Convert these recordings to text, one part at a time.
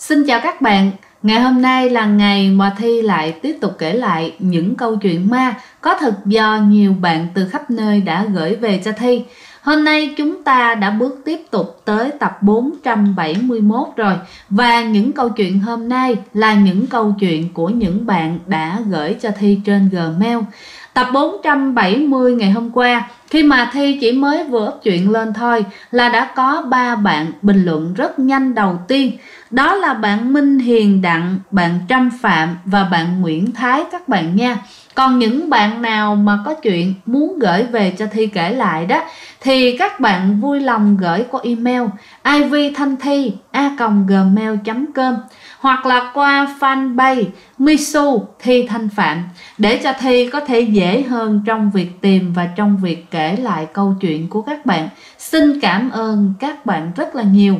Xin chào các bạn, ngày hôm nay là ngày mà Thi lại tiếp tục kể lại những câu chuyện ma có thật do nhiều bạn từ khắp nơi đã gửi về cho Thi. Hôm nay chúng ta đã bước tiếp tục tới tập 471 rồi. Và những câu chuyện hôm nay là những câu chuyện của những bạn đã gửi cho Thi trên Gmail. Tập 470 ngày hôm qua, khi mà Thi chỉ mới vừa up chuyện lên thôi là đã có 3 bạn bình luận rất nhanh đầu tiên. Đó là bạn Minh Hiền Đặng, bạn Trâm Phạm và bạn Nguyễn Thái các bạn nha. Còn những bạn nào mà có chuyện muốn gửi về cho Thi kể lại đó thì các bạn vui lòng gửi qua email ivthanthi@gmail.com hoặc là qua fanpage Misu Thi Thanh Phạm để cho Thi có thể dễ hơn trong việc tìm và trong việc kể lại câu chuyện của các bạn. Xin cảm ơn các bạn rất là nhiều.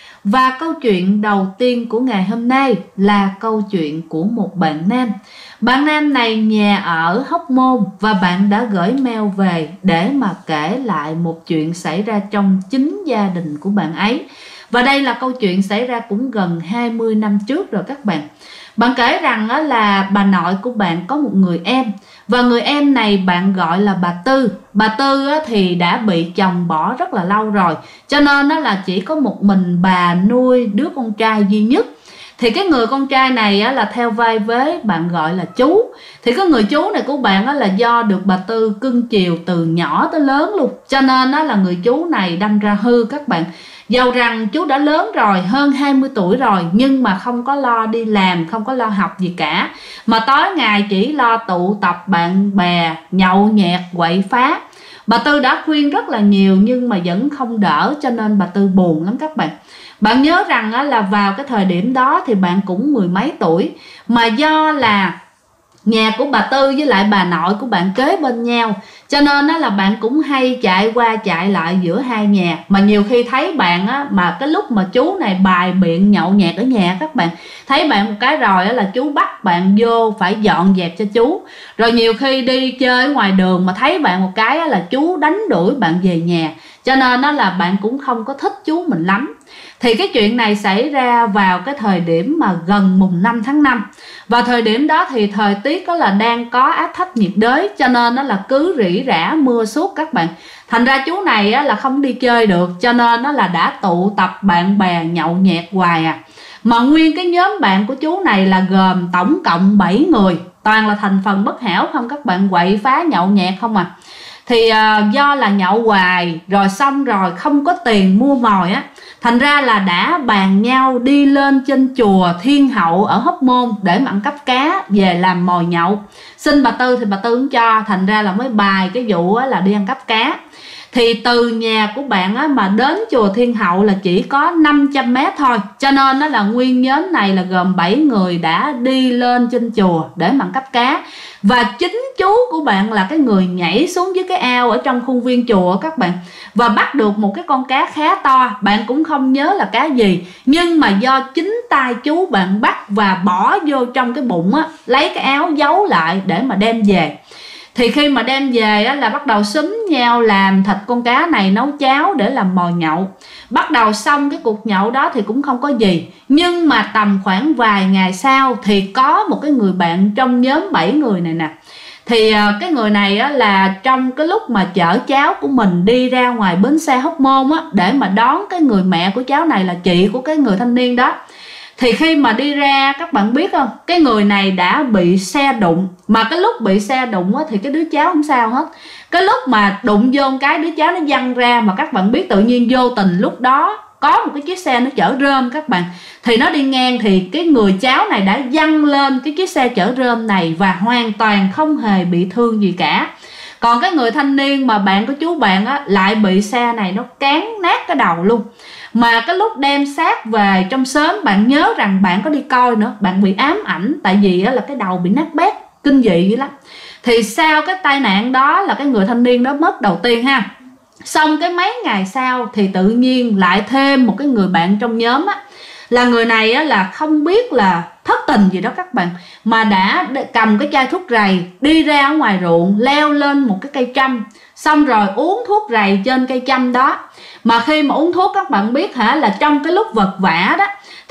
Và câu chuyện đầu tiên của ngày hôm nay là câu chuyện của một bạn nam. Bạn nam này nhà ở Hóc Môn và bạn đã gửi mail về để mà kể lại một chuyện xảy ra trong chính gia đình của bạn ấy. Và đây là câu chuyện xảy ra cũng gần 20 năm trước rồi các bạn. Bạn kể rằng là bà nội của bạn có một người em. Và người em này bạn gọi là bà Tư. Bà Tư thì đã bị chồng bỏ rất là lâu rồi, cho nên là chỉ có một mình bà nuôi đứa con trai duy nhất. Thì cái người con trai này là theo vai vế bạn gọi là chú. Thì cái người chú này của bạn là do được bà Tư cưng chiều từ nhỏ tới lớn luôn, cho nên là người chú này đâm ra hư các bạn. Dầu rằng chú đã lớn rồi, hơn 20 tuổi rồi, nhưng mà không có lo đi làm, không có lo học gì cả, mà tối ngày chỉ lo tụ tập bạn bè, nhậu nhẹt, quậy phá. Bà Tư đã khuyên rất là nhiều nhưng mà vẫn không đỡ, cho nên bà Tư buồn lắm các bạn. Bạn nhớ rằng là vào cái thời điểm đó thì bạn cũng mười mấy tuổi, mà do là nhà của bà Tư với lại bà nội của bạn kế bên nhau, cho nên là bạn cũng hay chạy qua chạy lại giữa hai nhà. Mà nhiều khi thấy bạn mà cái lúc mà chú này bài biện nhậu nhẹt ở nhà các bạn, thấy bạn một cái rồi là chú bắt bạn vô phải dọn dẹp cho chú. Rồi nhiều khi đi chơi ở ngoài đường mà thấy bạn một cái là chú đánh đuổi bạn về nhà, cho nên là bạn cũng không có thích chú mình lắm. Thì cái chuyện này xảy ra vào cái thời điểm mà gần mùng 5 tháng 5. Và thời điểm đó thì thời tiết là đang có áp thấp nhiệt đới, cho nên là cứ rỉ rả mưa suốt các bạn. Thành ra chú này là không đi chơi được, cho nên là đã tụ tập bạn bè nhậu nhẹt hoài à. Mà nguyên cái nhóm bạn của chú này là gồm tổng cộng 7 người, toàn là thành phần bất hảo không các bạn, quậy phá nhậu nhẹt không à. Thì do là nhậu hoài rồi xong rồi không có tiền mua mồi á, thành ra là đã bàn nhau đi lên trên chùa Thiên Hậu ở Hóc Môn để mà ăn cắp cá về làm mồi nhậu. Xin bà Tư thì bà Tư không cho, thành ra là mới bài cái vụ là đi ăn cắp cá. Thì từ nhà của bạn mà đến chùa Thiên Hậu là chỉ có 500 mét thôi, cho nên là nguyên nhóm này là gồm 7 người đã đi lên trên chùa để mà ăn cắp cá. Và chính chú của bạn là cái người nhảy xuống dưới cái ao ở trong khuôn viên chùa các bạn, và bắt được một cái con cá khá to. Bạn cũng không nhớ là cá gì, nhưng mà do chính tay chú bạn bắt và bỏ vô trong cái bụng lấy cái áo giấu lại để mà đem về. Thì khi mà đem về là bắt đầu xúm nhau làm thịt con cá này nấu cháo để làm mồi nhậu. Bắt đầu xong cái cuộc nhậu đó thì cũng không có gì. Nhưng mà tầm khoảng vài ngày sau thì có một cái người bạn trong nhóm 7 người này nè. Thì cái người này là trong cái lúc mà chở cháu của mình đi ra ngoài bến xe Hóc Môn để mà đón cái người mẹ của cháu này là chị của cái người thanh niên đó. Thì khi mà đi ra các bạn biết không, cái người này đã bị xe đụng. Mà cái lúc bị xe đụng thì cái đứa cháu không sao hết. Cái lúc mà đụng vô cái đứa cháu nó văng ra, mà các bạn biết tự nhiên vô tình lúc đó có một cái chiếc xe nó chở rơm các bạn. Thì nó đi ngang thì cái người cháu này đã văng lên cái chiếc xe chở rơm này và hoàn toàn không hề bị thương gì cả. Còn cái người thanh niên mà bạn của chú bạn lại bị xe này nó cán nát cái đầu luôn. Mà cái lúc đem xác về trong xóm, bạn nhớ rằng bạn có đi coi nữa, bạn bị ám ảnh tại vì là cái đầu bị nát bét, kinh dị dữ lắm. Thì sau cái tai nạn đó là cái người thanh niên đó mất đầu tiên ha. Xong cái mấy ngày sau thì tự nhiên lại thêm một cái người bạn trong nhóm là người này là không biết là thất tình gì đó các bạn, mà đã cầm cái chai thuốc rầy đi ra ở ngoài ruộng, leo lên một cái cây châm, xong rồi uống thuốc rầy trên cây châm đó. Mà khi mà uống thuốc các bạn biết là trong cái lúc vật vã đó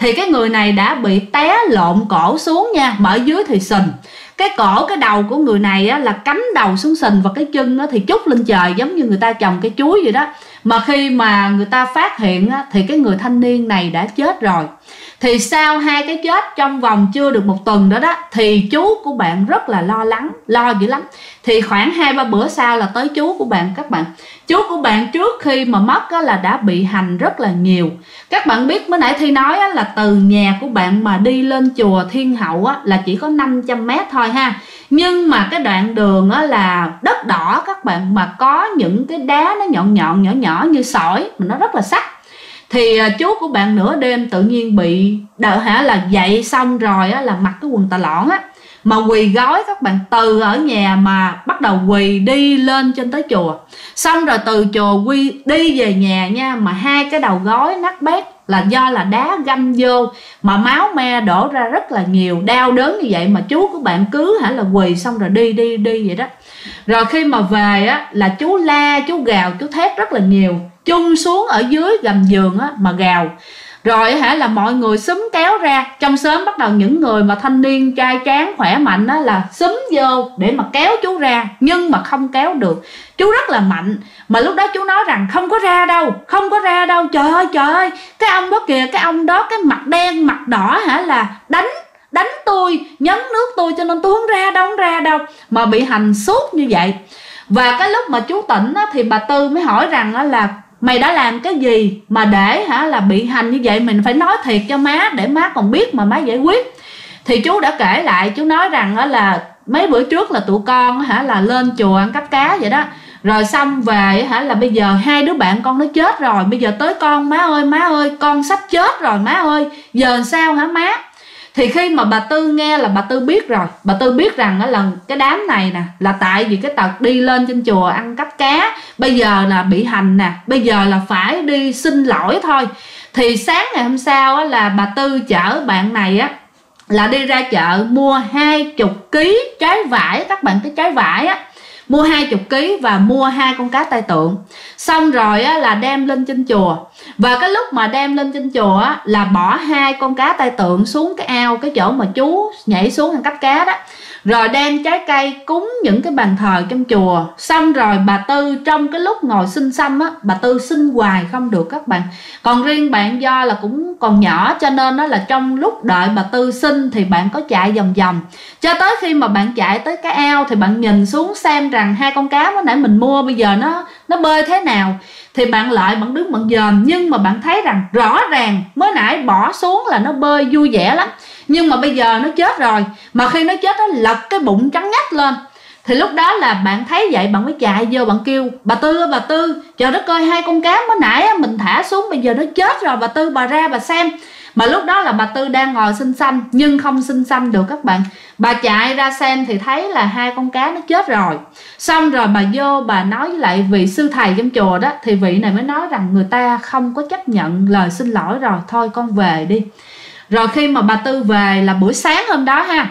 thì cái người này đã bị té lộn cổ xuống nha, mà ở dưới thì sình. Cái cổ, cái đầu của người này á, là cắm đầu xuống sình, và cái chân á, thì trút lên trời giống như người ta trồng cây chuối vậy đó. Mà khi mà người ta phát hiện á, thì cái người thanh niên này đã chết rồi. Thì sau 2 cái chết trong vòng chưa được 1 tuần đó đó, thì chú của bạn rất là lo lắng, lo dữ lắm. Thì khoảng 2-3 bữa sau là tới chú của bạn các bạn. Chú của bạn trước khi mà mất á, là đã bị hành rất là nhiều. Các bạn biết mới nãy Thi nói á, là từ nhà của bạn mà đi lên chùa Thiên Hậu á, là chỉ có 500 mét thôi ha. Nhưng mà cái đoạn đường á, là đất đỏ các bạn, mà có những cái đá nó nhọn nhọn nhỏ nhỏ như sỏi mà nó rất là sắc. Thì chú của bạn nửa đêm tự nhiên bị là dậy xong rồi á, là mặc cái quần tà lõn á, mà quỳ gói các bạn, từ ở nhà mà bắt đầu quỳ đi lên trên tới chùa, xong rồi từ chùa quy đi về nhà nha, mà 2 cái đầu gối nát bét là do là đá găm vô, mà máu me đổ ra rất là nhiều, đau đớn như vậy mà chú của bạn cứ là quỳ xong rồi đi vậy đó. Rồi khi mà về á, là chú la, chú gào, chú thét rất là nhiều, chung xuống ở dưới gầm giường á mà gào. Rồi là mọi người xúm kéo ra, trong xóm bắt đầu những người mà thanh niên trai tráng khỏe mạnh á, là xúm vô để mà kéo chú ra, nhưng mà không kéo được. Chú rất là mạnh, mà lúc đó chú nói rằng không có ra đâu, không có ra đâu. Trời ơi, cái ông đó kìa, cái ông đó cái mặt đen mặt đỏ là đánh tôi, nhấn nước tôi, cho nên tôi không ra đâu, mà bị hành suốt như vậy. Và cái lúc mà chú tỉnh á, thì bà Tư mới hỏi rằng á, là mày đã làm cái gì mà để là bị hành như vậy, mình phải nói thiệt cho má để má còn biết mà má giải quyết. Thì chú đã kể lại, chú nói rằng á, là mấy bữa trước là tụi con là lên chùa ăn cắp cá vậy đó, rồi xong về là bây giờ 2 đứa bạn con nó chết rồi, bây giờ tới con, má ơi con sắp chết rồi má ơi, giờ sao hả má. Thì khi mà bà Tư nghe là bà Tư biết rồi, bà Tư biết rằng là cái đám này nè là tại vì cái tật đi lên trên chùa ăn cắp cá, bây giờ là bị hành nè, bây giờ là phải đi xin lỗi thôi. Thì sáng ngày hôm sau là bà Tư chở bạn này á là đi ra chợ mua 20 kg trái vải, các bạn, cái trái vải á, mua 20 kg và mua 2 con cá tai tượng. Xong rồi á, là đem lên trên chùa. Và cái lúc mà đem lên trên chùa á, là bỏ 2 con cá tai tượng xuống cái ao, cái chỗ mà chú nhảy xuống ăn cắp cá đó. Rồi đem trái cây cúng những cái bàn thờ trong chùa. Xong rồi bà Tư trong cái lúc ngồi xin xăm á, bà Tư xin hoài không được các bạn. Còn riêng bạn do là cũng còn nhỏ, cho nên đó là trong lúc đợi bà Tư xin thì bạn có chạy vòng vòng, cho tới khi mà bạn chạy tới cái ao thì bạn nhìn xuống xem rằng 2 con cá mới nãy mình mua bây giờ nó bơi thế nào. Thì bạn lại bạn đứng bạn dòm, nhưng mà bạn thấy rằng rõ ràng mới nãy bỏ xuống là nó bơi vui vẻ lắm, nhưng mà bây giờ nó chết rồi. Mà khi nó chết nó lật cái bụng trắng nhách lên. Thì lúc đó là bạn thấy vậy, bạn mới chạy vô bạn kêu bà Tư ơi, bà Tư, trời đất ơi, 2 con cá mới nãy mình thả xuống bây giờ nó chết rồi, bà Tư bà ra bà xem. Mà lúc đó là bà Tư đang ngồi xin xăm nhưng không xin xăm được các bạn. Bà chạy ra xem thì thấy là 2 con cá nó chết rồi. Xong rồi bà vô bà nói với lại vị sư thầy trong chùa đó, thì vị này mới nói rằng người ta không có chấp nhận lời xin lỗi rồi, thôi con về đi. Rồi khi mà bà Tư về là buổi sáng hôm đó ha,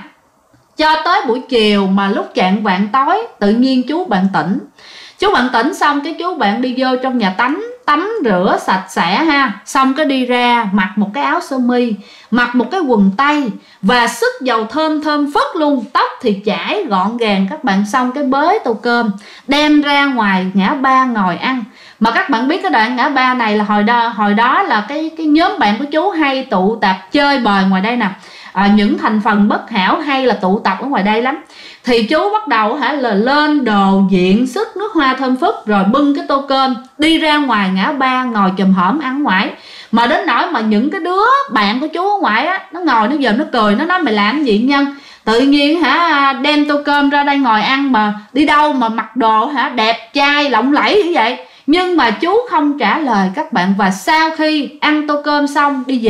cho tới buổi chiều mà lúc chạng vạng tối tự nhiên chú bạn tỉnh. Chú bạn tỉnh xong cái chú bạn đi vô trong nhà tắm rửa sạch sẽ ha, xong cái đi ra mặc một cái áo sơ mi, mặc một cái quần tây và sức dầu thơm phất luôn, tóc thì chải gọn gàng các bạn, xong cái bới tô cơm đem ra ngoài ngã ba ngồi ăn. Mà các bạn biết cái đoạn ngã ba này là hồi đó là cái nhóm bạn của chú hay tụ tập chơi bời ngoài đây nè. Những thành phần bất hảo hay là tụ tập ở ngoài đây lắm. Thì chú bắt đầu là lên đồ diện sức nước hoa thơm phức, rồi bưng cái tô cơm đi ra ngoài ngã ba ngồi chùm hổm ăn ngoài. Mà đến nỗi mà những cái đứa bạn của chú ở ngoài á, nó ngồi nó giờ nó cười, nó nói mày làm gì nhân, tự nhiên đem tô cơm ra đây ngồi ăn mà đi đâu mà mặc đồ đẹp trai lộng lẫy như vậy. Nhưng mà chú không trả lời các bạn. Và sau khi ăn tô cơm xong đi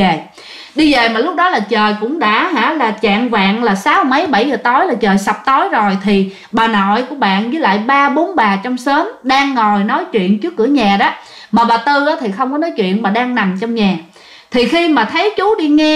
về mà lúc đó là trời cũng đã là chạng vạng là 6 mấy 7 giờ tối, là trời sập tối rồi. Thì bà nội của bạn với lại 3-4 bà trong xóm đang ngồi nói chuyện trước cửa nhà đó. Mà bà Tư thì không có nói chuyện mà đang nằm trong nhà. Thì khi mà thấy chú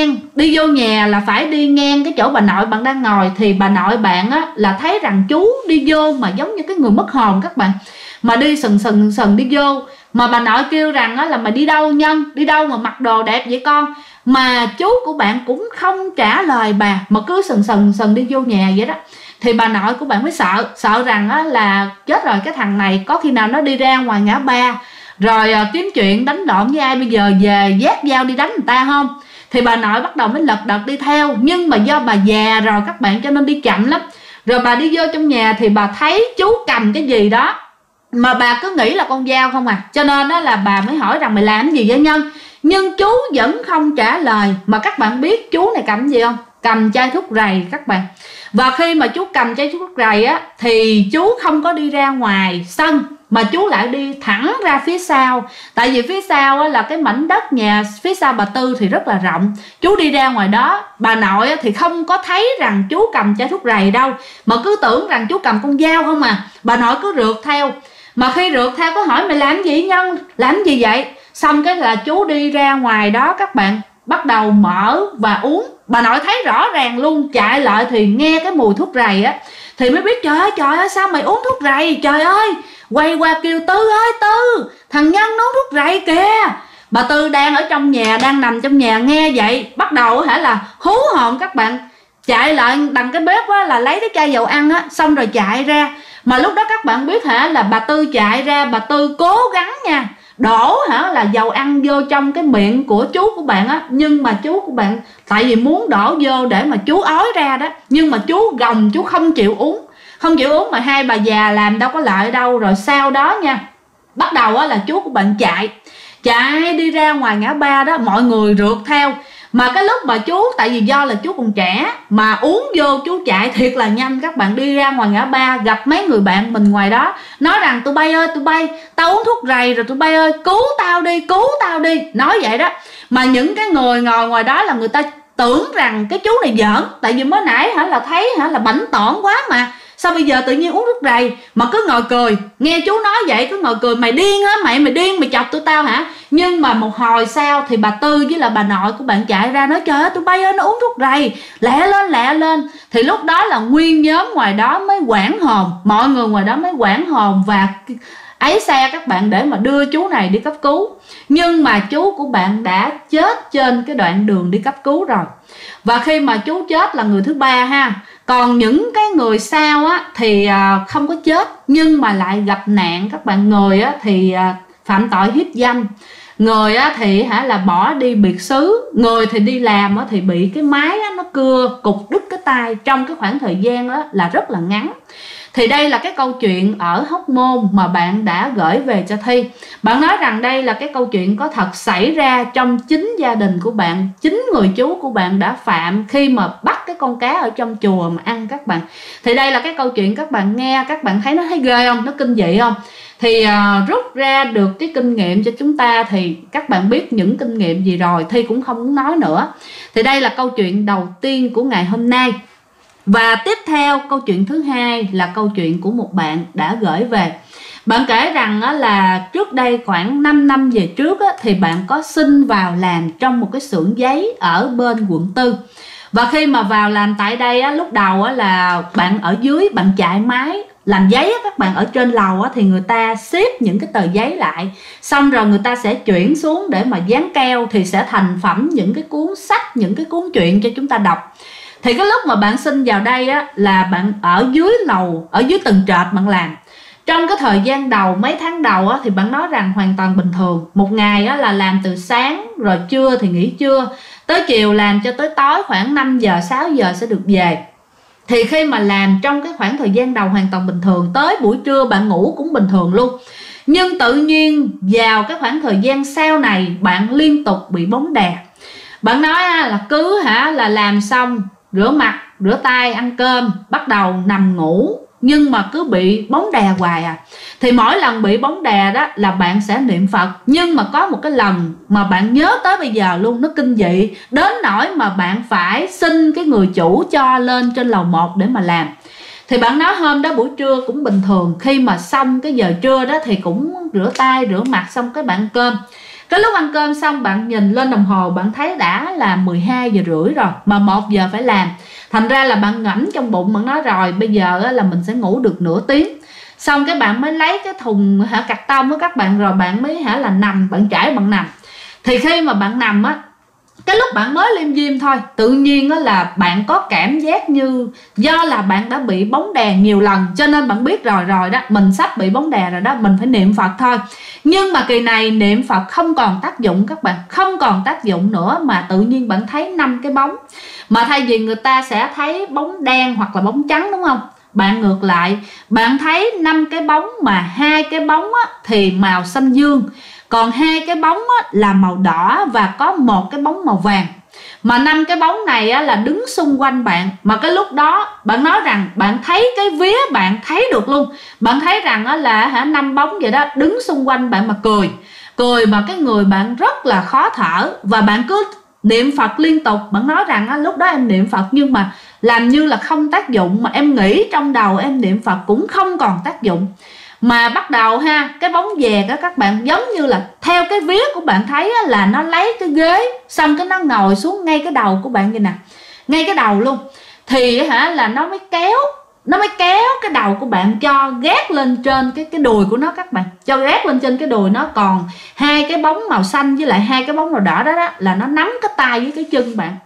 đi vô nhà là phải đi ngang cái chỗ bà nội bạn đang ngồi, thì bà nội bạn là thấy rằng chú đi vô mà giống như cái người mất hồn các bạn, mà đi sần đi vô. Mà bà nội kêu rằng là mày đi đâu nhân, đi đâu mà mặc đồ đẹp vậy con. mà chú của bạn cũng không trả lời bà, mà cứ sần đi vô nhà vậy đó. Thì bà nội của bạn mới sợ rằng á, là chết rồi, cái thằng này có khi nào nó đi ra ngoài ngã ba rồi kiếm chuyện đánh lộn với ai, bây giờ về vác dao đi đánh người ta không. Thì bà nội bắt đầu mới lật đật đi theo, nhưng mà do bà già rồi các bạn cho nên đi chậm lắm. Rồi bà đi vô trong nhà thì bà thấy chú cầm cái gì đó mà bà cứ nghĩ là con dao không à, cho nên đó là bà mới hỏi rằng mày làm gì vậy Nhân. Nhưng chú vẫn không trả lời. Mà các bạn biết chú này cầm gì không? Cầm chai thuốc rầy các bạn. Và khi mà chú cầm chai thuốc rầy á, thì chú không có đi ra ngoài sân, mà chú lại đi thẳng ra phía sau. Tại vì phía sau á, là cái mảnh đất nhà phía sau bà Tư thì rất là rộng. Chú đi ra ngoài đó, bà nội á, thì không có thấy rằng chú cầm chai thuốc rầy đâu, mà cứ tưởng rằng chú cầm con dao không à. Bà nội cứ rượt theo. Mà khi rượt theo có hỏi mày làm gì Nhân, làm gì vậy? Xong cái là chú đi ra ngoài đó các bạn, bắt đầu mở và uống. Bà nội thấy rõ ràng luôn, chạy lại thì nghe cái mùi thuốc rầy á, thì mới biết trời ơi sao mày uống thuốc rầy, trời ơi. Quay qua kêu Tư ơi Tư, thằng Nhân nó uống thuốc rầy kìa. Bà Tư đang ở trong nhà, đang nằm trong nhà nghe vậy, bắt đầu là hú hồn các bạn. Chạy lại đằng cái bếp á, là lấy cái chai dầu ăn á, xong rồi chạy ra. Mà lúc đó các bạn biết là bà Tư chạy ra, bà Tư cố gắng nha, đổ là dầu ăn vô trong cái miệng của chú của bạn á. Nhưng mà chú của bạn tại vì muốn đổ vô để mà chú ói ra đó, nhưng mà chú gồng, chú không chịu uống. Không chịu uống mà hai bà già làm đâu có lợi đâu. Rồi sau đó nha, bắt đầu là chú của bạn chạy đi ra ngoài ngã ba đó, mọi người rượt theo. Mà cái lúc mà chú, tại vì do là chú còn trẻ mà uống vô, chú chạy thiệt là nhanh các bạn. Đi ra ngoài ngã ba gặp mấy người bạn mình ngoài đó, nói rằng tụi bay ơi, tụi bay, tao uống thuốc rầy rồi, tụi bay ơi cứu tao đi, cứu tao đi, nói vậy đó. Mà những cái người ngồi ngoài đó là người ta tưởng rằng cái chú này giỡn, tại vì mới nãy là thấy là bảnh tỏn quá mà, sao bây giờ tự nhiên uống thuốc rầy. Mà cứ ngồi cười, nghe chú nói vậy cứ ngồi cười, mày điên hả mày, mày điên, mày chọc tụi tao hả. Nhưng mà một hồi sau thì bà Tư với là bà nội của bạn chạy ra nói trời ơi tụi bay ơi nó uống thuốc rầy, lẹ lên. Thì lúc đó là nguyên nhóm ngoài đó mới hoảng hồn, mọi người ngoài đó mới hoảng hồn và ấy xe các bạn để mà đưa chú này đi cấp cứu. Nhưng mà chú của bạn đã chết trên cái đoạn đường đi cấp cứu rồi. Và khi mà chú chết là người thứ ba ha. Còn những cái người sau á thì không có chết nhưng mà lại gặp nạn các bạn. Người á thì phạm tội hiếp dâm, người á thì là bỏ đi biệt xứ, người thì đi làm á thì bị cái máy á, nó cưa cục đứt cái tay trong cái khoảng thời gian đó là rất là ngắn. Thì đây là cái câu chuyện ở Hóc Môn mà bạn đã gửi về cho Thi. Bạn nói rằng đây là cái câu chuyện có thật xảy ra trong chính gia đình của bạn. Chính người chú của bạn đã phạm khi mà bắt cái con cá ở trong chùa mà ăn các bạn. Thì đây là cái câu chuyện các bạn nghe, các bạn thấy nó thấy ghê không? Nó kinh dị không? Thì rút ra được cái kinh nghiệm cho chúng ta thì các bạn biết những kinh nghiệm gì rồi, Thi cũng không muốn nói nữa. Thì đây là câu chuyện đầu tiên của ngày hôm nay. Và tiếp theo câu chuyện thứ hai là câu chuyện của một bạn đã gửi về. Bạn kể rằng là trước đây khoảng 5 năm về trước thì bạn có xin vào làm trong một cái xưởng giấy ở bên quận 4. Và khi mà vào làm tại đây lúc đầu là bạn ở dưới, bạn chạy máy làm giấy các bạn. Ở trên lầu thì người ta xếp những cái tờ giấy lại, xong rồi người ta sẽ chuyển xuống để mà dán keo, thì sẽ thành phẩm những cái cuốn sách, những cái cuốn truyện cho chúng ta đọc. Thì cái lúc mà bạn xin vào đây là bạn ở dưới lầu, ở dưới tầng trệt bạn làm. Trong cái thời gian đầu, mấy tháng đầu thì bạn nói rằng hoàn toàn bình thường. Một ngày là làm từ sáng, rồi trưa thì nghỉ trưa, tới chiều làm cho tới tối khoảng 5 giờ, 6 giờ sẽ được về. Thì khi mà làm trong cái khoảng thời gian đầu hoàn toàn bình thường, tới buổi trưa bạn ngủ cũng bình thường luôn. Nhưng tự nhiên vào cái khoảng thời gian sau này bạn liên tục bị bóng đè. Bạn nói là cứ là làm xong rửa mặt, rửa tay, ăn cơm, bắt đầu nằm ngủ, nhưng mà cứ bị bóng đè hoài à. Thì mỗi lần bị bóng đè đó là bạn sẽ niệm Phật. Nhưng mà có một cái lần mà bạn nhớ tới bây giờ luôn, nó kinh dị đến nỗi mà bạn phải xin cái người chủ cho lên trên lầu 1 để mà làm. Thì bạn nói hôm đó buổi trưa cũng bình thường, khi mà xong cái giờ trưa đó thì cũng rửa tay, rửa mặt xong cái bạn ăn cơm. Cái lúc ăn cơm xong bạn nhìn lên đồng hồ, bạn thấy đã là 12 giờ rưỡi rồi, mà 1 giờ phải làm. Thành ra là bạn ngẫm trong bụng, bạn nói rồi bây giờ là mình sẽ ngủ được nửa tiếng. Xong cái bạn mới lấy cái thùng cạc tông với các bạn, rồi bạn mới là nằm, bạn trải bạn nằm. Thì khi mà bạn nằm cái lúc bạn mới liêm diêm thôi, tự nhiên đó là bạn có cảm giác như do là bạn đã bị bóng đè nhiều lần, cho nên bạn biết rồi đó, mình sắp bị bóng đè rồi đó, mình phải niệm Phật thôi. Nhưng mà kỳ này niệm Phật không còn tác dụng các bạn, không còn tác dụng nữa, mà tự nhiên bạn thấy 5 cái bóng. Mà thay vì người ta sẽ thấy bóng đen hoặc là bóng trắng đúng không, bạn ngược lại, bạn thấy 5 cái bóng mà 2 cái bóng á, thì màu xanh dương, còn 2 cái bóng á, là màu đỏ và có 1 cái bóng màu vàng. Mà 5 cái bóng này á, là đứng xung quanh bạn. Mà cái lúc đó bạn nói rằng bạn thấy cái vía bạn thấy được luôn. Bạn thấy rằng á, là 5 bóng vậy đó đứng xung quanh bạn mà cười mà cái người bạn rất là khó thở. Và bạn cứ niệm Phật liên tục. Bạn nói rằng á, lúc đó em niệm Phật nhưng mà làm như là không tác dụng, mà em nghĩ trong đầu em niệm Phật cũng không còn tác dụng. Mà bắt đầu cái bóng về đó các bạn, giống như là theo cái vía của bạn thấy á, là nó lấy cái ghế xong cái nó ngồi xuống ngay cái đầu của bạn vậy nè, ngay cái đầu luôn. Thì là nó mới kéo cái đầu của bạn cho gác lên trên cái đùi của nó các bạn, cho gác lên trên cái đùi nó. Còn 2 cái bóng màu xanh với lại 2 cái bóng màu đỏ đó là nó nắm cái tay với cái chân bạn,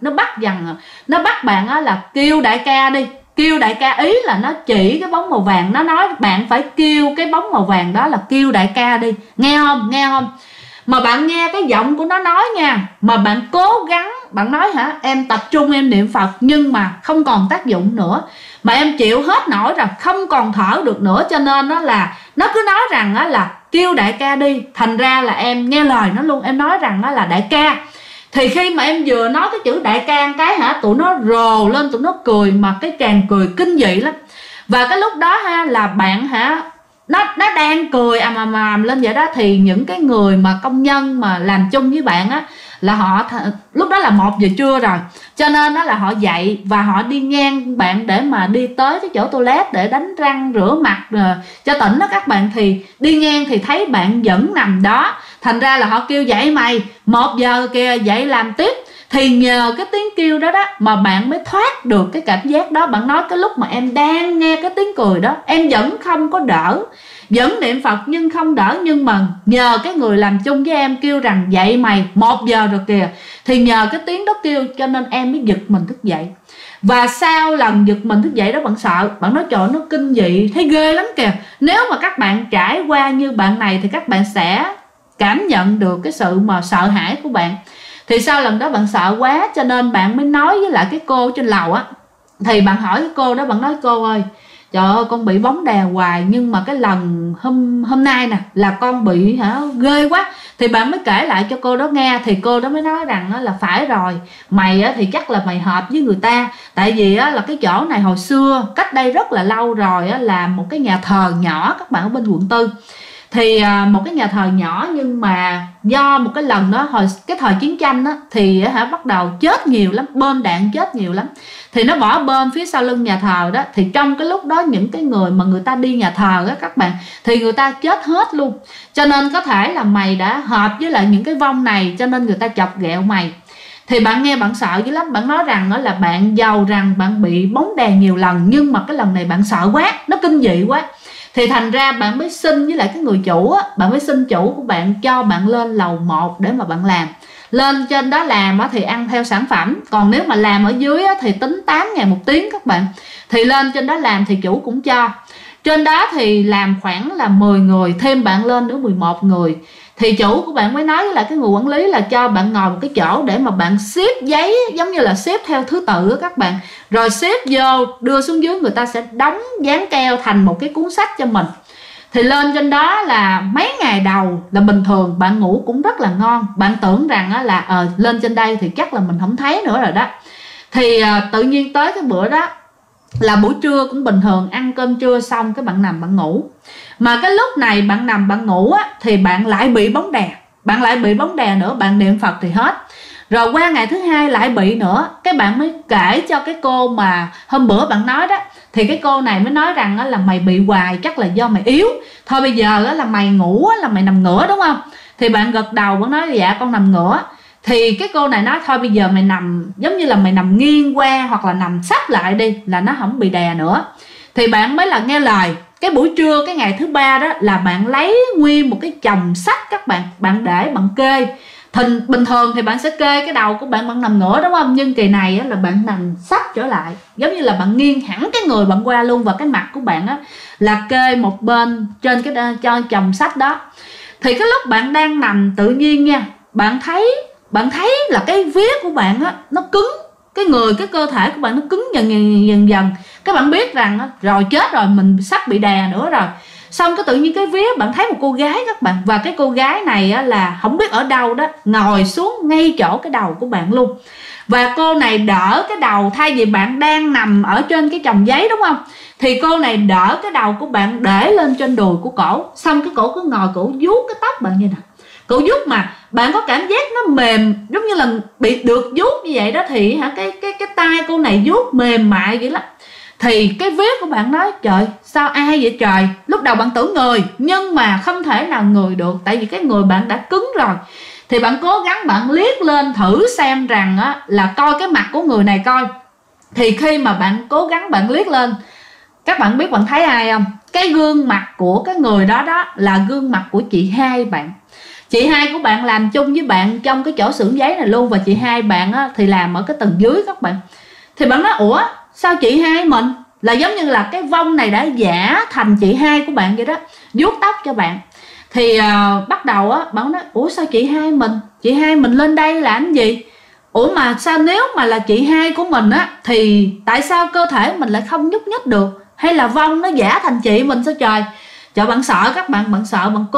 nó bắt bạn á, là kêu đại ca đi, kêu đại ca, ý là nó chỉ cái bóng màu vàng, nó nói bạn phải kêu cái bóng màu vàng đó là kêu đại ca đi, nghe không. Mà bạn nghe cái giọng của nó nói nha, mà bạn cố gắng bạn nói em tập trung em niệm Phật nhưng mà không còn tác dụng nữa, mà em chịu hết nổi rồi, không còn thở được nữa, cho nên đó là nó cứ nói rằng á, là kêu đại ca đi. Thành ra là em nghe lời nó luôn, em nói rằng á, là đại ca. Thì khi mà em vừa nói cái chữ đại ca cái tụi nó rồ lên, tụi nó cười, mà cái tràng cười kinh dị lắm. Và cái lúc đó là bạn nó đang cười ầm lên vậy đó, thì những cái người mà công nhân mà làm chung với bạn á, là họ lúc đó là 1 giờ trưa rồi, cho nên đó là họ dậy và họ đi ngang bạn để mà đi tới cái chỗ toilet để đánh răng rửa mặt cho tỉnh đó các bạn. Thì đi ngang thì thấy bạn vẫn nằm đó, thành ra là họ kêu dậy mày, 1 giờ kìa, dậy làm tiếp. Thì nhờ cái tiếng kêu đó mà bạn mới thoát được cái cảm giác đó. Bạn nói cái lúc mà em đang nghe cái tiếng cười đó, em vẫn không có đỡ, vẫn niệm Phật nhưng không đỡ. Nhưng mà nhờ cái người làm chung với em kêu rằng dậy mày, 1 giờ rồi kìa, thì nhờ cái tiếng đó kêu cho nên em mới giật mình thức dậy. Và sau lần giật mình thức dậy đó, bạn sợ, bạn nói trời nó kinh dị, thấy ghê lắm kìa. Nếu mà các bạn trải qua như bạn này thì các bạn sẽ cảm nhận được cái sự mà sợ hãi của bạn. Thì sau lần đó bạn sợ quá cho nên bạn mới nói với lại cái cô trên lầu á. Thì bạn hỏi cái cô đó, bạn nói cô ơi, trời ơi con bị bóng đè hoài, nhưng mà cái lần hôm nay nè là con bị ghê quá. Thì bạn mới kể lại cho cô đó nghe. Thì cô đó mới nói rằng là phải rồi, mày thì chắc là mày hợp với người ta. Tại vì là cái chỗ này hồi xưa cách đây rất là lâu rồi là một cái nhà thờ nhỏ các bạn, ở bên quận 4. Thì một cái nhà thờ nhỏ, nhưng mà do một cái lần đó hồi cái thời chiến tranh đó, thì bắt đầu chết nhiều lắm, bom đạn chết nhiều lắm. Thì nó bỏ bom phía sau lưng nhà thờ đó. Thì trong cái lúc đó những cái người mà người ta đi nhà thờ đó các bạn, thì người ta chết hết luôn. Cho nên có thể là mày đã hợp với lại những cái vong này, cho nên người ta chọc ghẹo mày. Thì bạn nghe bạn sợ dữ lắm. Bạn nói rằng là bạn giàu rằng bạn bị bóng đè nhiều lần, nhưng mà cái lần này bạn sợ quá, nó kinh dị quá. Thì thành ra bạn mới xin với lại cái người chủ á, bạn mới xin chủ của bạn cho bạn lên lầu 1 để mà bạn làm. Lên trên đó làm thì ăn theo sản phẩm, còn nếu mà làm ở dưới thì tính 8.000 một tiếng các bạn. Thì lên trên đó làm thì chủ cũng cho. Trên đó thì làm khoảng là 10 người, thêm bạn lên nữa 11 người. Thì chủ của bạn mới nói với lại cái người quản lý là cho bạn ngồi một cái chỗ để mà bạn xếp giấy, giống như là xếp theo thứ tự đó các bạn. Rồi xếp vô, đưa xuống dưới, người ta sẽ đóng dán keo thành một cái cuốn sách cho mình. Thì lên trên đó là mấy ngày đầu là bình thường, bạn ngủ cũng rất là ngon. Bạn tưởng rằng là lên trên đây thì chắc là mình không thấy nữa rồi đó. Thì tự nhiên tới cái bữa đó là buổi trưa cũng bình thường, ăn cơm trưa xong cái bạn nằm bạn ngủ. Mà cái lúc này bạn nằm bạn ngủ thì bạn lại bị bóng đè. Bạn lại bị bóng đè nữa, bạn niệm Phật thì hết. Rồi qua ngày thứ hai lại bị nữa. Cái bạn mới kể cho cái cô mà hôm bữa bạn nói đó. Thì cái cô này mới nói rằng là mày bị hoài chắc là do mày yếu. Thôi bây giờ là mày ngủ là mày nằm ngửa đúng không? Thì bạn gật đầu, bạn nói dạ con nằm ngửa. Thì cái cô này nói thôi bây giờ mày nằm giống như là mày nằm nghiêng qua hoặc là nằm sắp lại đi, là nó không bị đè nữa. Thì bạn mới là nghe lời. Cái buổi trưa cái ngày thứ ba đó là bạn lấy nguyên một cái chồng sách các bạn, bạn để bạn kê. Bình thường thì bạn sẽ kê cái đầu của bạn, bạn nằm ngửa đúng không? Nhưng kỳ này á, là bạn nằm sấp trở lại, giống như là bạn nghiêng hẳn cái người bạn qua luôn, và cái mặt của bạn á, là kê một bên trên cái cho chồng sách đó. Thì cái lúc bạn đang nằm tự nhiên nha, bạn thấy là cái vía của bạn á, nó cứng, cái người, cái cơ thể của bạn nó cứng dần. Các bạn biết rằng á, rồi chết rồi, mình sắp bị đè nữa rồi. Xong cái tự nhiên cái vía bạn thấy một cô gái các bạn, và cái cô gái này á, là không biết ở đâu đó ngồi xuống ngay chỗ cái đầu của bạn luôn. Và cô này đỡ cái đầu, thay vì bạn đang nằm ở trên cái chồng giấy đúng không, thì cô này đỡ cái đầu của bạn để lên trên đùi của cổ. Xong cái cổ cứ ngồi, cổ vuốt cái tóc bạn như nè, cổ vuốt mà bạn có cảm giác nó mềm, giống như là bị được vuốt như vậy đó. Thì hả, cái tay cô này vuốt mềm mại vậy lắm. Thì cái vía của bạn nói trời, sao ai vậy trời. Lúc đầu bạn tưởng người, nhưng mà không thể nào người được, tại vì cái người bạn đã cứng rồi. Thì bạn cố gắng bạn liếc lên thử xem rằng á, là coi cái mặt của người này coi. Thì khi mà bạn cố gắng bạn liếc lên, các bạn biết bạn thấy ai không? Cái gương mặt của cái người đó đó là gương mặt của chị hai bạn. Chị hai của bạn làm chung với bạn trong cái chỗ xưởng giấy này luôn. Và chị hai bạn á, thì làm ở cái tầng dưới các bạn. Thì bạn nói ủa sao chị hai mình, là giống như là cái vong này đã giả thành chị hai của bạn vậy đó, vuốt tóc cho bạn. Thì bắt đầu á, bạn nói ủa sao chị hai mình lên đây làm gì? Ủa mà sao nếu mà là chị hai của mình á, thì tại sao cơ thể mình lại không nhúc nhích được? Hay là vong nó giả thành chị mình sao trời? Trời, bạn sợ các bạn, bạn sợ, bạn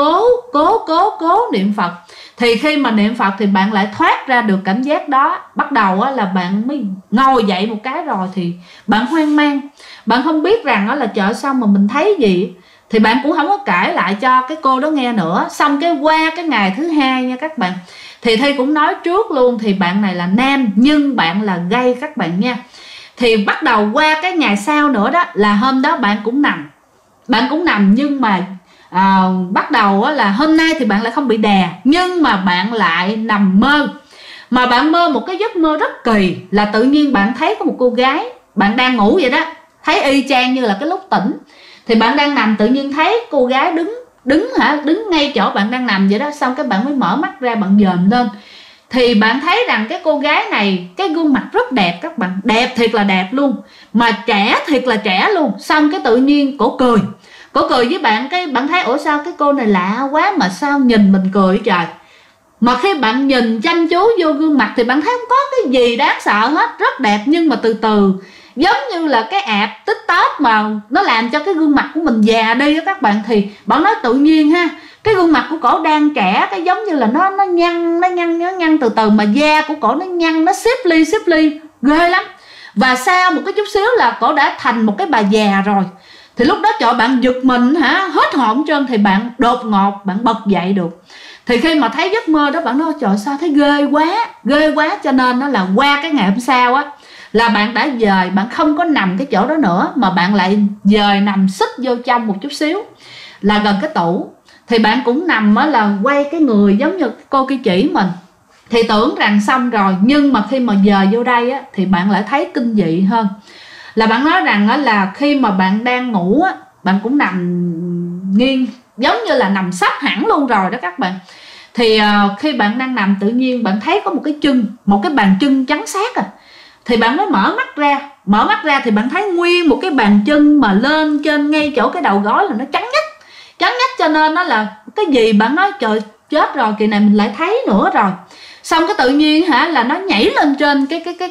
cố niệm Phật. Thì khi mà niệm Phật thì bạn lại thoát ra được cảm giác đó. Bắt đầu á, là bạn mới ngồi dậy một cái rồi thì bạn hoang mang. Bạn không biết rằng á, là trời sao mà mình thấy gì. Thì bạn cũng không có kể lại cho cái cô đó nghe nữa. Xong cái qua cái ngày thứ hai nha các bạn, thì Thi cũng nói trước luôn, thì bạn này là nam nhưng bạn là gay các bạn nha. Thì bắt đầu qua cái ngày sau nữa đó, là hôm đó bạn cũng nằm nhưng mà bắt đầu là hôm nay thì bạn lại không bị đè, nhưng mà bạn lại nằm mơ. Mà bạn mơ một cái giấc mơ rất kỳ, là tự nhiên bạn thấy có một cô gái, bạn đang ngủ vậy đó, thấy y chang như là cái lúc tỉnh. Thì bạn đang nằm tự nhiên thấy cô gái đứng ngay chỗ bạn đang nằm vậy đó. Xong cái bạn mới mở mắt ra, bạn dòm lên thì bạn thấy rằng cái cô gái này, cái gương mặt rất đẹp các bạn, đẹp thiệt là đẹp luôn, mà trẻ thiệt là trẻ luôn. Xong cái tự nhiên cổ cười với bạn, cái bạn thấy ủa sao cái cô này lạ quá, mà sao nhìn mình cười trời. Mà khi bạn nhìn chăm chú vô gương mặt thì bạn thấy không có cái gì đáng sợ hết, rất đẹp. Nhưng mà từ từ giống như là cái app TikTok mà nó làm cho cái gương mặt của mình già đi đó các bạn. Thì bạn nói tự nhiên ha, cái gương mặt của cổ đang trẻ, cái giống như là nó nhăn từ từ, mà da của cổ nó nhăn, nó xếp ly ghê lắm. Và sau một cái chút xíu là cổ đã thành một cái bà già rồi. Thì lúc đó trời, bạn giật mình hả, hết hồn trơn. Thì bạn đột ngột bạn bật dậy được. Thì khi mà thấy giấc mơ đó, bạn nói trời sao thấy ghê quá. Cho nên nó là qua cái ngày hôm sau á, là bạn đã dời, bạn không có nằm cái chỗ đó nữa, mà bạn lại dời nằm xích vô trong một chút xíu, là gần cái tủ. Thì bạn cũng nằm á, là quay cái người giống như cô kia chỉ mình. Thì tưởng rằng xong rồi, nhưng mà khi mà dời vô đây á, thì bạn lại thấy kinh dị hơn. Là bạn nói rằng á, là khi mà bạn đang ngủ á, bạn cũng nằm nghiêng, giống như là nằm sấp hẳn luôn rồi đó các bạn. Thì khi bạn đang nằm tự nhiên bạn thấy có một cái bàn chân trắng xác à. Thì bạn mới mở mắt ra thì bạn thấy nguyên một cái bàn chân mà lên trên ngay chỗ cái đầu gối là nó trắng nhách. Cho nên nó là cái gì, bạn nói trời chết rồi, kỳ này mình lại thấy nữa rồi. Xong cái tự nhiên hả, là nó nhảy lên trên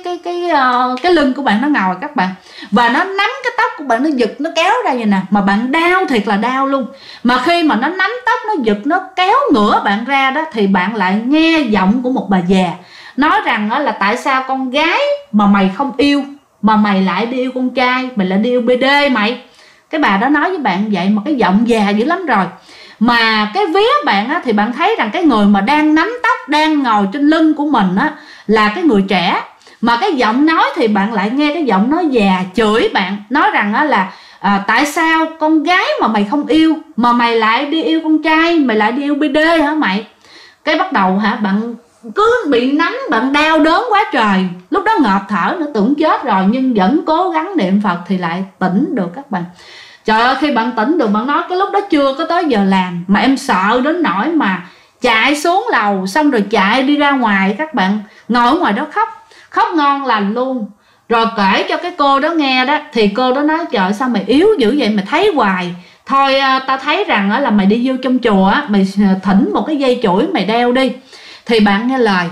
cái lưng của bạn, nó ngồi các bạn, và nó nắm cái tóc của bạn, nó giật, nó kéo ra vậy nè. Mà bạn đau thiệt là đau luôn. Mà khi mà nó nắm tóc, nó giật, nó kéo ngửa bạn ra đó, thì bạn lại nghe giọng của một bà già nói rằng đó là tại sao con gái mà mày không yêu, mà mày lại đi yêu con trai, mày lại đi yêu BD mày. Cái bà đó nói với bạn vậy, mà cái giọng già dữ lắm rồi. Mà cái vía bạn á, thì bạn thấy rằng cái người mà đang nắm tóc, đang ngồi trên lưng của mình á, là cái người trẻ. Mà cái giọng nói thì bạn lại nghe cái giọng nói già chửi bạn, nói rằng á là tại sao con gái mà mày không yêu, mà mày lại đi yêu con trai, mày lại đi yêu BD hả mày. Cái bắt đầu hả, bạn cứ bị nắm, bạn đau đớn quá trời. Lúc đó ngợp thở, nó tưởng chết rồi, nhưng vẫn cố gắng niệm Phật thì lại tỉnh được các bạn. Trời ơi, khi bạn tỉnh được, bạn nói cái lúc đó chưa có tới giờ làm, mà em sợ đến nỗi mà chạy xuống lầu, xong rồi chạy đi ra ngoài, các bạn ngồi ở ngoài đó khóc ngon lành luôn. Rồi kể cho cái cô đó nghe đó, thì cô đó nói trời sao mày yếu dữ vậy, mày thấy hoài. Thôi tao thấy rằng là mày đi vô trong chùa, mày thỉnh một cái dây chổi mày đeo đi. Thì bạn nghe lời,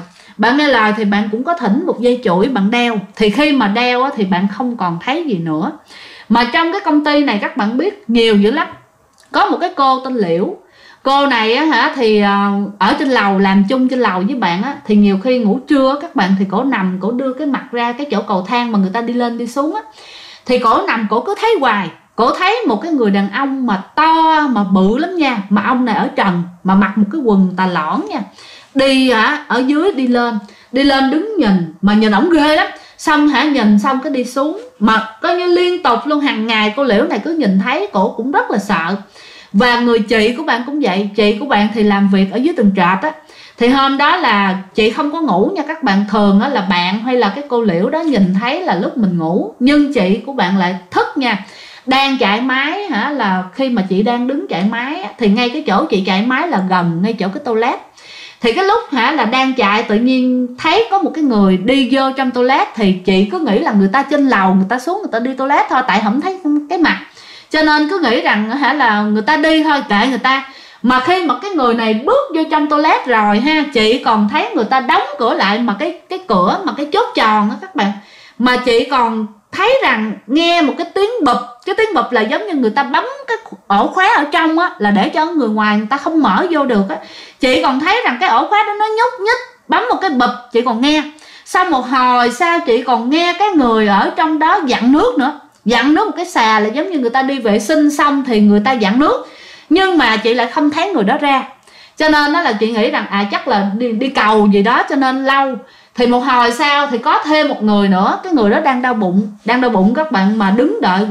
thì bạn cũng có thỉnh một dây chổi bạn đeo. Thì khi mà đeo thì bạn không còn thấy gì nữa. Mà trong cái công ty này các bạn biết nhiều dữ lắm. Có một cái cô tên Liễu. Cô này thì ở trên lầu, làm chung trên lầu với bạn thì nhiều khi ngủ trưa các bạn, thì cổ nằm, cổ đưa cái mặt ra cái chỗ cầu thang mà người ta đi lên đi xuống thì cổ nằm, cổ cứ thấy hoài. Cổ thấy một cái người đàn ông mà to mà bự lắm nha, mà ông này ở trần mà mặc một cái quần tà lõn nha, đi ở dưới đi lên đứng nhìn, mà nhìn ổng ghê lắm. Xong nhìn xong cái đi xuống, mà coi như liên tục luôn, hàng ngày cô Liễu này cứ nhìn thấy cổ cũng rất là sợ. Và người chị của bạn cũng vậy. Chị của bạn thì làm việc ở dưới tầng trệt thì hôm đó là chị không có ngủ nha các bạn. Thường là bạn hay là cái cô Liễu đó nhìn thấy là lúc mình ngủ, nhưng chị của bạn lại thức nha. Đang chạy máy là khi mà chị đang đứng chạy máy thì ngay cái chỗ chị chạy máy là gần ngay chỗ cái toilet. Thì cái lúc là đang chạy tự nhiên thấy có một cái người đi vô trong toilet. Thì chị cứ nghĩ là người ta trên lầu, người ta xuống người ta đi toilet thôi, tại không thấy cái mặt, cho nên cứ nghĩ rằng là người ta đi thôi, kệ người ta. Mà khi mà cái người này bước vô trong toilet rồi chị còn thấy người ta đóng cửa lại, mà cái cửa mà cái chốt tròn các bạn. Mà chị còn thấy rằng nghe một cái tiếng bụp. Cái tiếng bụp là giống như người ta bấm cái ổ khóa ở trong là để cho người ngoài người ta không mở vô được Chị còn thấy rằng cái ổ khóa đó nó nhúc nhích, bấm một cái bụp chị còn nghe. Sau một hồi sau chị còn nghe cái người ở trong đó dặn nước nữa. Dặn nước một cái xà là giống như người ta đi vệ sinh xong thì người ta dặn nước. Nhưng mà chị lại không thấy người đó ra, cho nên đó là chị nghĩ rằng chắc là đi cầu gì đó cho nên lâu. Thì một hồi sau thì có thêm một người nữa. Cái người đó đang đau bụng các bạn, mà đứng đợi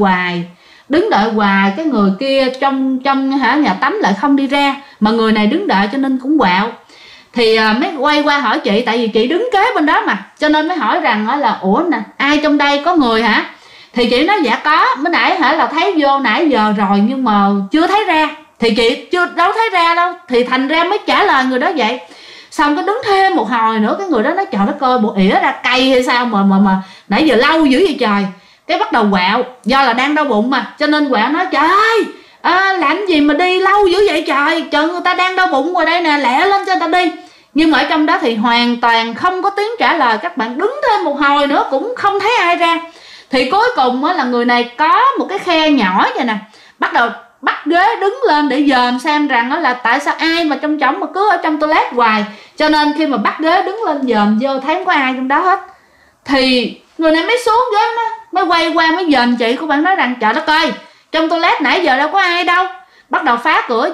hoài. Cái người kia trong nhà tắm lại không đi ra, mà người này đứng đợi cho nên cũng quạo. Thì mới quay qua hỏi chị, tại vì chị đứng kế bên đó mà, cho nên mới hỏi rằng là ủa nè, ai trong đây có người hả? Thì chị nói dạ có, mới nãy là thấy vô nãy giờ rồi nhưng mà chưa thấy ra. Thì chị chưa đâu thấy ra đâu, thì thành ra mới trả lời người đó vậy. Xong cái đứng thêm một hồi nữa, cái người đó nói trời đất ơi, bộ ỉa ra cây hay sao mà nãy giờ lâu dữ vậy trời. Cái bắt đầu quạo, do là đang đau bụng mà, cho nên quạo nói trời ơi, làm gì mà đi lâu dữ vậy trời, người ta đang đau bụng ngoài đây nè, lẹ lên cho người ta đi. Nhưng mà ở trong đó thì hoàn toàn không có tiếng trả lời. Các bạn đứng thêm một hồi nữa cũng không thấy ai ra. Thì cuối cùng là người này có một cái khe nhỏ vậy nè, bắt đầu bắt ghế đứng lên để dòm xem rằng là tại sao ai mà trong chổng mà cứ ở trong toilet hoài. Cho nên khi mà bắt ghế đứng lên dòm vô thấy không có ai trong đó hết. Thì người này mới xuống ghế mới quay qua mới dòm chị của bạn, nói rằng trời đất ơi, trong toilet nãy giờ đâu có ai đâu. Bắt đầu phá cửa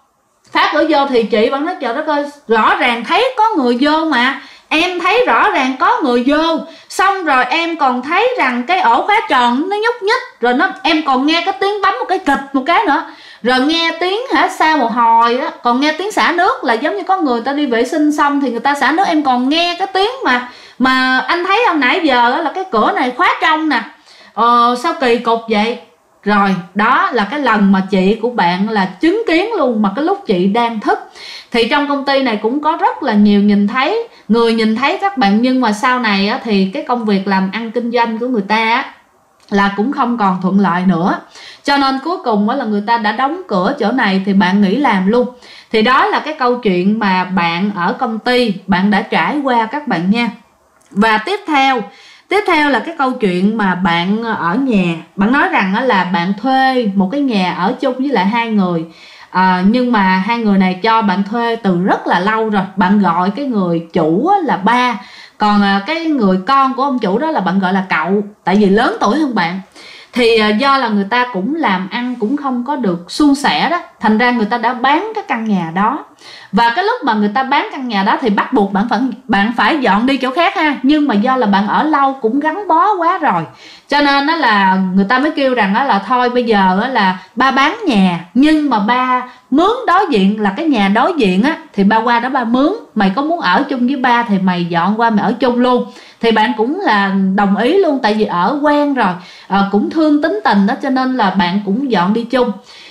vô thì chị bạn nói trời đất ơi, rõ ràng thấy có người vô mà, em thấy rõ ràng có người vô. Xong rồi em còn thấy rằng cái ổ khóa tròn nó nhúc nhích, rồi em còn nghe cái tiếng bấm một cái kịch một cái nữa. Rồi nghe tiếng sau một hồi còn nghe tiếng xả nước, là giống như có người ta đi vệ sinh xong thì người ta xả nước. Em còn nghe cái tiếng mà anh thấy không, nãy giờ là cái cửa này khóa trong nè. Sao kỳ cục vậy. Rồi đó là cái lần mà chị của bạn là chứng kiến luôn, mà cái lúc chị đang thức. Thì trong công ty này cũng có rất là nhiều người nhìn thấy các bạn. Nhưng mà sau này thì cái công việc làm ăn kinh doanh của người ta là cũng không còn thuận lợi nữa, cho nên cuối cùng là người ta đã đóng cửa chỗ này thì bạn nghỉ làm luôn. Thì đó là cái câu chuyện mà bạn ở công ty bạn đã trải qua các bạn nha. Và tiếp theo là cái câu chuyện mà bạn ở nhà. Bạn nói rằng là bạn thuê một cái nhà ở chung với lại 2 người. Nhưng mà 2 người này cho bạn thuê từ rất là lâu rồi. Bạn gọi cái người chủ là ba, còn cái người con của ông chủ đó là bạn gọi là cậu, tại vì lớn tuổi hơn bạn. Thì do là người ta cũng làm ăn cũng không có được suôn sẻ đó, thành ra người ta đã bán cái căn nhà đó. Và cái lúc mà người ta bán căn nhà đó thì bắt buộc bạn phải dọn đi chỗ khác ha. Nhưng mà do là bạn ở lâu cũng gắn bó quá rồi, cho nên đó là người ta mới kêu rằng là thôi bây giờ là ba bán nhà, nhưng mà ba mướn đối diện là cái nhà đối diện thì ba qua đó ba mướn. Mày có muốn ở chung với ba thì mày dọn qua mày ở chung luôn. Thì bạn cũng là đồng ý luôn, tại vì ở quen rồi, cũng thương tính tình đó, cho nên là bạn cũng dọn đi chung.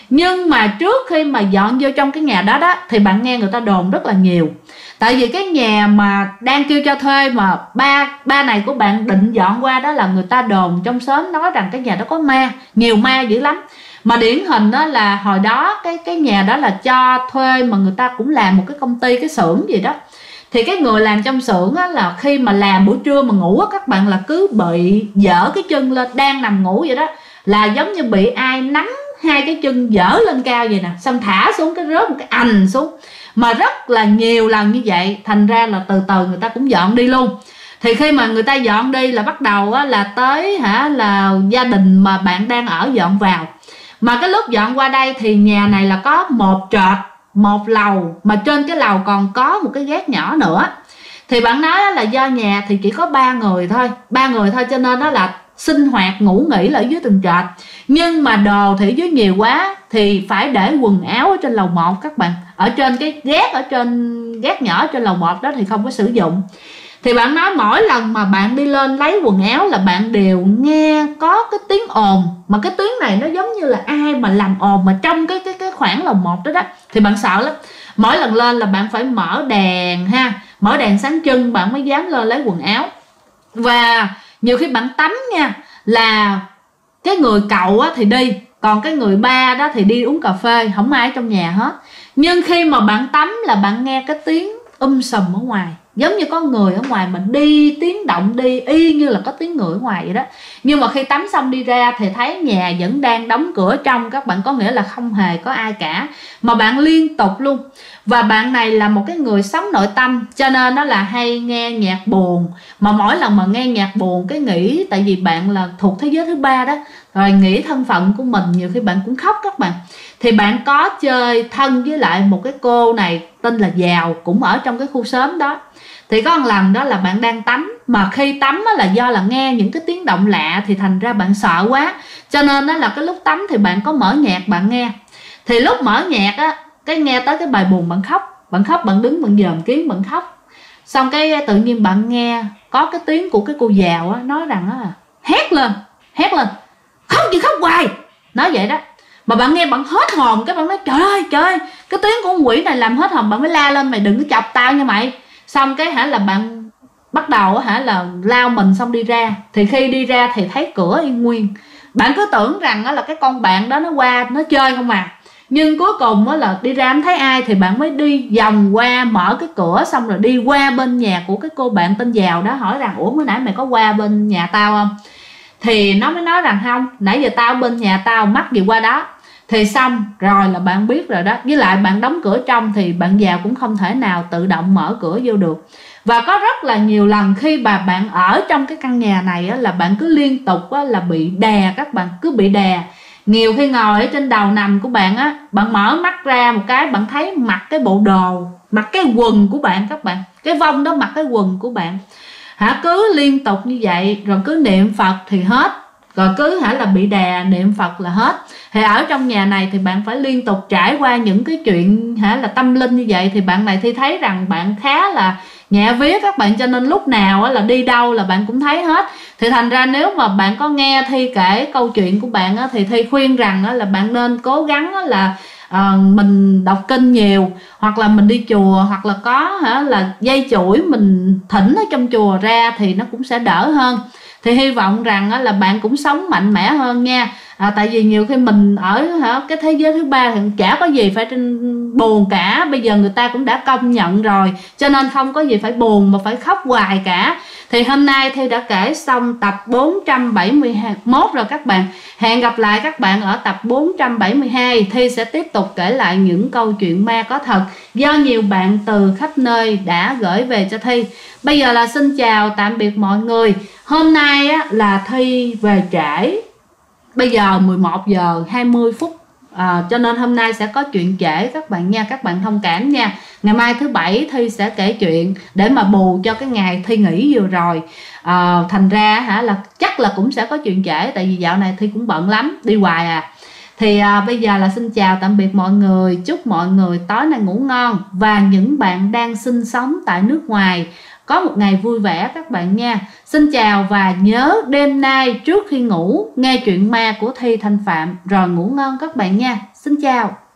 Nhưng mà trước khi mà dọn vô trong cái nhà đó đó thì bạn nghe người ta đồn rất là nhiều. Tại vì cái nhà mà đang kêu cho thuê mà ba này của bạn định dọn qua đó là người ta đồn trong xóm nói rằng cái nhà đó có ma, nhiều ma dữ lắm. Mà điển hình đó là hồi đó cái nhà đó là cho thuê mà người ta cũng làm một cái công ty, cái xưởng gì đó. Thì cái người làm trong xưởng á, là khi mà làm buổi trưa mà ngủ á, các bạn là cứ bị dở cái chân lên, đang nằm ngủ vậy đó, là giống như bị ai nắm hai cái chân dở lên cao vậy nè, xong thả xuống cái rớt một cái ảnh xuống. Mà rất là nhiều lần như vậy, thành ra là từ từ người ta cũng dọn đi luôn. Thì khi mà người ta dọn đi là bắt đầu á, là tới là gia đình mà bạn đang ở dọn vào. Mà cái lúc dọn qua đây thì nhà này là có một trệt, một lầu, mà trên cái lầu còn có một cái gác nhỏ nữa. Thì bạn nói là do nhà thì chỉ có 3 người thôi, cho nên đó là sinh hoạt ngủ nghỉ là ở dưới tầng trệt. Nhưng mà đồ thì dưới nhiều quá thì phải để quần áo ở trên lầu 1 các bạn. Ở trên cái gác, ở trên gác nhỏ trên lầu 1 đó thì không có sử dụng. Thì bạn nói mỗi lần mà bạn đi lên lấy quần áo là bạn đều nghe có cái tiếng ồn. Mà cái tiếng này nó giống như là ai mà làm ồn mà trong cái khoảng lầu 1 đó đó. Thì bạn sợ lắm. Mỗi lần lên là bạn phải mở đèn mở đèn sáng trưng bạn mới dám lên lấy quần áo. Và nhiều khi bạn tắm nha, là cái người cậu á thì đi, còn cái người ba đó thì đi uống cà phê, không ai ở trong nhà hết. Nhưng khi mà bạn tắm là bạn nghe cái tiếng sùm ở ngoài, giống như có người ở ngoài mình đi, tiếng động đi y như là có tiếng người ở ngoài vậy đó. Nhưng mà khi tắm xong đi ra thì thấy nhà vẫn đang đóng cửa trong các bạn, có nghĩa là không hề có ai cả, mà bạn liên tục luôn. Và bạn này là một cái người sống nội tâm, cho nên nó là hay nghe nhạc buồn. Mà mỗi lần mà nghe nhạc buồn cái nghĩ, tại vì bạn là thuộc thế giới thứ ba đó, rồi nghĩ thân phận của mình, nhiều khi bạn cũng khóc các bạn. Thì bạn có chơi thân với lại một cái cô này tên là Giàu, cũng ở trong cái khu xóm đó. Thì có một lần đó là bạn đang tắm, mà khi tắm là do là nghe những cái tiếng động lạ thì thành ra bạn sợ quá, cho nên đó là cái lúc tắm thì bạn có mở nhạc bạn nghe. Thì lúc mở nhạc á, cái nghe tới cái bài buồn bạn khóc, bạn đứng bạn dòm kiến bạn khóc. Xong cái tự nhiên bạn nghe có cái tiếng của cái cô Giàu á nói rằng á, hét lên, khóc gì khóc hoài, nói vậy đó. Mà bạn nghe bạn hết hồn, cái bạn nói trời ơi cái tiếng của con quỷ này làm hết hồn. Bạn mới la lên, mày đừng có chọc tao nha mày. Xong cái là bạn bắt đầu là lao mình xong đi ra. Thì khi đi ra thì thấy cửa yên nguyên. Bạn cứ tưởng rằng là cái con bạn đó nó qua nó chơi không à. Nhưng cuối cùng là đi ra không thấy ai thì bạn mới đi vòng qua mở cái cửa, xong rồi đi qua bên nhà của cái cô bạn tên Giàu đó, hỏi rằng ủa mới nãy mày có qua bên nhà tao không? Thì nó mới nói rằng không, nãy giờ tao bên nhà tao, mắc gì qua đó. Thì xong rồi là bạn biết rồi đó. Với lại bạn đóng cửa trong thì bạn Giàu cũng không thể nào tự động mở cửa vô được. Và có rất là nhiều lần khi mà bạn ở trong cái căn nhà này là bạn cứ liên tục là bị đè, các bạn cứ bị đè. Nhiều khi ngồi ở trên đầu nằm của bạn á, bạn mở mắt ra một cái bạn thấy mặc cái bộ đồ, mặc cái quần của bạn các bạn, cái vông đó mặc cái quần của bạn. Cứ liên tục như vậy, rồi cứ niệm Phật thì hết, rồi cứ là bị đè niệm Phật là hết. Thì ở trong nhà này thì bạn phải liên tục trải qua những cái chuyện là tâm linh như vậy. Thì bạn này Thi thấy rằng bạn khá là nhẹ vía các bạn, cho nên lúc nào là đi đâu là bạn cũng thấy hết. Thì thành ra nếu mà bạn có nghe Thi kể câu chuyện của bạn thì Thi khuyên rằng là bạn nên cố gắng là mình đọc kinh nhiều, hoặc là mình đi chùa, hoặc là có là dây chuỗi mình thỉnh ở trong chùa ra thì nó cũng sẽ đỡ hơn. Thì hy vọng rằng là bạn cũng sống mạnh mẽ hơn nha. Tại vì nhiều khi mình ở cái thế giới thứ ba thì chả có gì phải buồn cả. Bây giờ người ta cũng đã công nhận rồi, cho nên không có gì phải buồn mà phải khóc hoài cả. Thì hôm nay Thi đã kể xong tập 471 rồi các bạn. Hẹn gặp lại các bạn ở tập 472. Thi sẽ tiếp tục kể lại những câu chuyện ma có thật do nhiều bạn từ khắp nơi đã gửi về cho Thi. Bây giờ là xin chào tạm biệt mọi người. Hôm nay là Thi về trễ, bây giờ 11 giờ 20 phút, cho nên hôm nay sẽ có chuyện trễ các bạn nha, các bạn thông cảm nha. Ngày mai thứ Bảy Thi sẽ kể chuyện để mà bù cho cái ngày Thi nghỉ vừa rồi. Thành ra là chắc là cũng sẽ có chuyện trễ, tại vì dạo này Thi cũng bận lắm, đi hoài à. Thì bây giờ là xin chào tạm biệt mọi người, chúc mọi người tối nay ngủ ngon, và những bạn đang sinh sống tại nước ngoài có một ngày vui vẻ các bạn nha. Xin chào, và nhớ đêm nay trước khi ngủ nghe chuyện ma của Thi Thanh Phạm rồi ngủ ngon các bạn nha. Xin chào.